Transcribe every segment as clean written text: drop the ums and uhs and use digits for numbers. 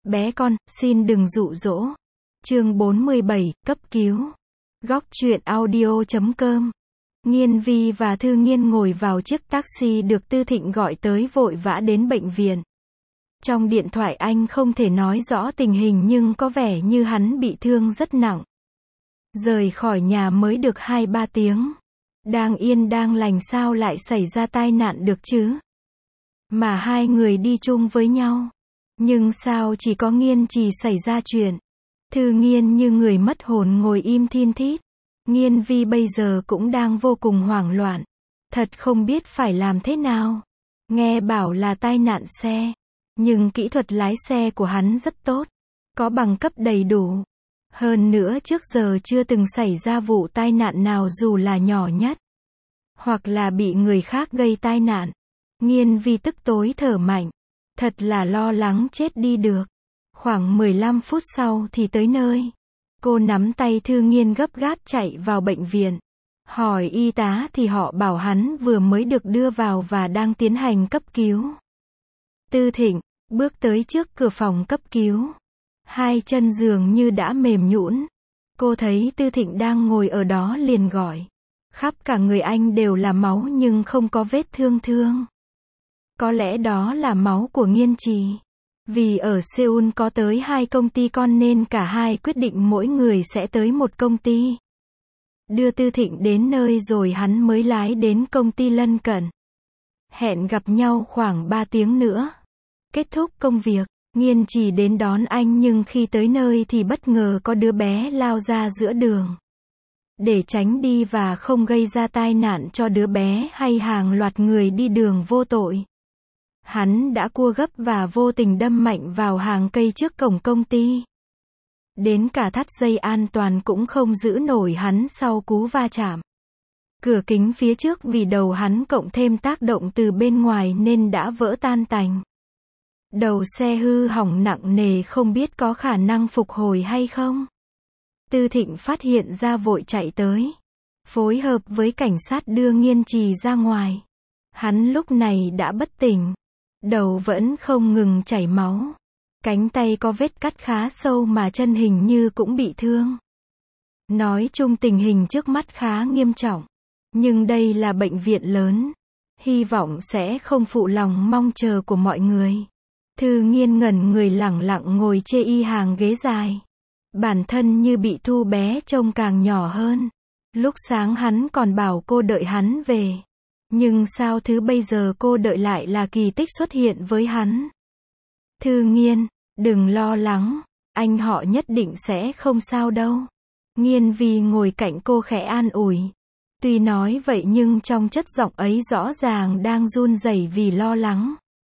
Bé con, xin đừng dụ dỗ. Chương 47, cấp cứu. Góc truyện audio.com. Nghiên Vi và Thư Nghiên ngồi vào chiếc taxi được Tư Thịnh gọi tới vội vã đến bệnh viện. Trong điện thoại anh không thể nói rõ tình hình nhưng có vẻ như hắn bị thương rất nặng. Rời khỏi nhà mới được 2-3 tiếng. Đang yên đang lành sao lại xảy ra tai nạn được chứ? Mà hai người đi chung với nhau. Nhưng sao chỉ có Nghiên Trì xảy ra chuyện? Thư Nghiên như người mất hồn ngồi im thin thít. Nghiên Vi bây giờ cũng đang vô cùng hoảng loạn. Thật không biết phải làm thế nào. Nghe bảo là tai nạn xe. Nhưng kỹ thuật lái xe của hắn rất tốt. Có bằng cấp đầy đủ. Hơn nữa trước giờ chưa từng xảy ra vụ tai nạn nào dù là nhỏ nhất. Hoặc là bị người khác gây tai nạn. Nghiên Vi tức tối thở mạnh. Thật là lo lắng chết đi được. Khoảng 15 phút sau thì tới nơi. Cô nắm tay Thư Nghiên gấp gáp chạy vào bệnh viện. Hỏi y tá thì họ bảo hắn vừa mới được đưa vào và đang tiến hành cấp cứu. Tư Thịnh bước tới trước cửa phòng cấp cứu. Hai chân dường như đã mềm nhũn. Cô thấy Tư Thịnh đang ngồi ở đó liền gọi. Khắp cả người anh đều là máu nhưng không có vết thương. Có lẽ đó là máu của Nghiên Trì. Vì ở Seoul có tới 2 công ty con nên cả hai quyết định mỗi người sẽ tới một công ty. Đưa Tư Thịnh đến nơi rồi hắn mới lái đến công ty lân cận. Hẹn gặp nhau khoảng 3 tiếng nữa. Kết thúc công việc, Nghiên Trì đến đón anh nhưng khi tới nơi thì bất ngờ có đứa bé lao ra giữa đường. Để tránh đi và không gây ra tai nạn cho đứa bé hay hàng loạt người đi đường vô tội. Hắn đã cua gấp và vô tình đâm mạnh vào hàng cây trước cổng công ty. Đến cả thắt dây an toàn cũng không giữ nổi hắn sau cú va chạm. Cửa kính phía trước vì đầu hắn cộng thêm tác động từ bên ngoài nên đã vỡ tan tành. Đầu xe hư hỏng nặng nề không biết có khả năng phục hồi hay không. Tư Thịnh phát hiện ra vội chạy tới. Phối hợp với cảnh sát đưa Nghiên Trì ra ngoài. Hắn lúc này đã bất tỉnh. Đầu vẫn không ngừng chảy máu. Cánh tay có vết cắt khá sâu mà chân hình như cũng bị thương. Nói chung tình hình trước mắt khá nghiêm trọng. Nhưng đây là bệnh viện lớn. Hy vọng sẽ không phụ lòng mong chờ của mọi người. Thư Nghiên ngẩn người lẳng lặng ngồi chê y hàng ghế dài. Bản thân như bị thu bé trông càng nhỏ hơn. Lúc sáng hắn còn bảo cô đợi hắn về. Nhưng sao thứ bây giờ cô đợi lại là kỳ tích xuất hiện với hắn. Thư Nghiên, đừng lo lắng, anh họ nhất định sẽ không sao đâu. Nghiên Vi ngồi cạnh cô khẽ an ủi. Tuy nói vậy nhưng trong chất giọng ấy rõ ràng đang run rẩy vì lo lắng.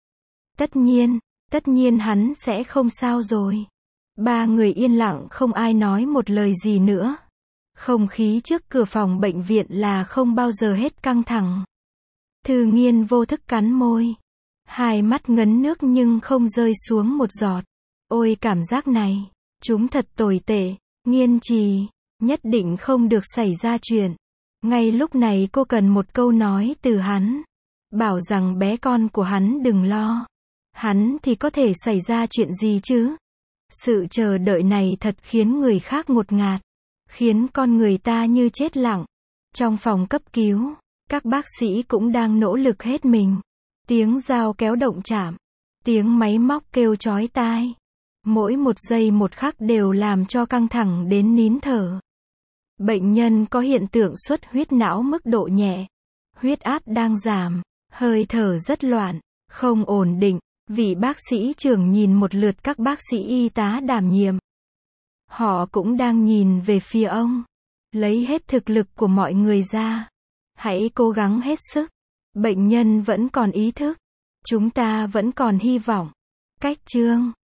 Tất nhiên hắn sẽ không sao rồi. Ba người yên lặng không ai nói một lời gì nữa. Không khí trước cửa phòng bệnh viện là không bao giờ hết căng thẳng. Thư Nghiên vô thức cắn môi. Hai mắt ngấn nước nhưng không rơi xuống một giọt. Ôi cảm giác này, chúng thật tồi tệ. Nghiên Trì, nhất định không được xảy ra chuyện. Ngay lúc này cô cần một câu nói từ hắn. Bảo rằng bé con của hắn đừng lo. Hắn thì có thể xảy ra chuyện gì chứ? Sự chờ đợi này thật khiến người khác ngột ngạt. Khiến con người ta như chết lặng. Trong phòng cấp cứu, các bác sĩ cũng đang nỗ lực hết mình. Tiếng dao kéo động chạm. Tiếng máy móc kêu chói tai. Mỗi một giây một khắc đều làm cho căng thẳng đến nín thở. Bệnh nhân có hiện tượng xuất huyết não mức độ nhẹ. Huyết áp đang giảm. Hơi thở rất loạn. Không ổn định. Vị bác sĩ trưởng nhìn một lượt các bác sĩ y tá đảm nhiệm. Họ cũng đang nhìn về phía ông. Lấy hết thực lực của mọi người ra. Hãy cố gắng hết sức. Bệnh nhân vẫn còn ý thức. Chúng ta vẫn còn hy vọng. Cách chương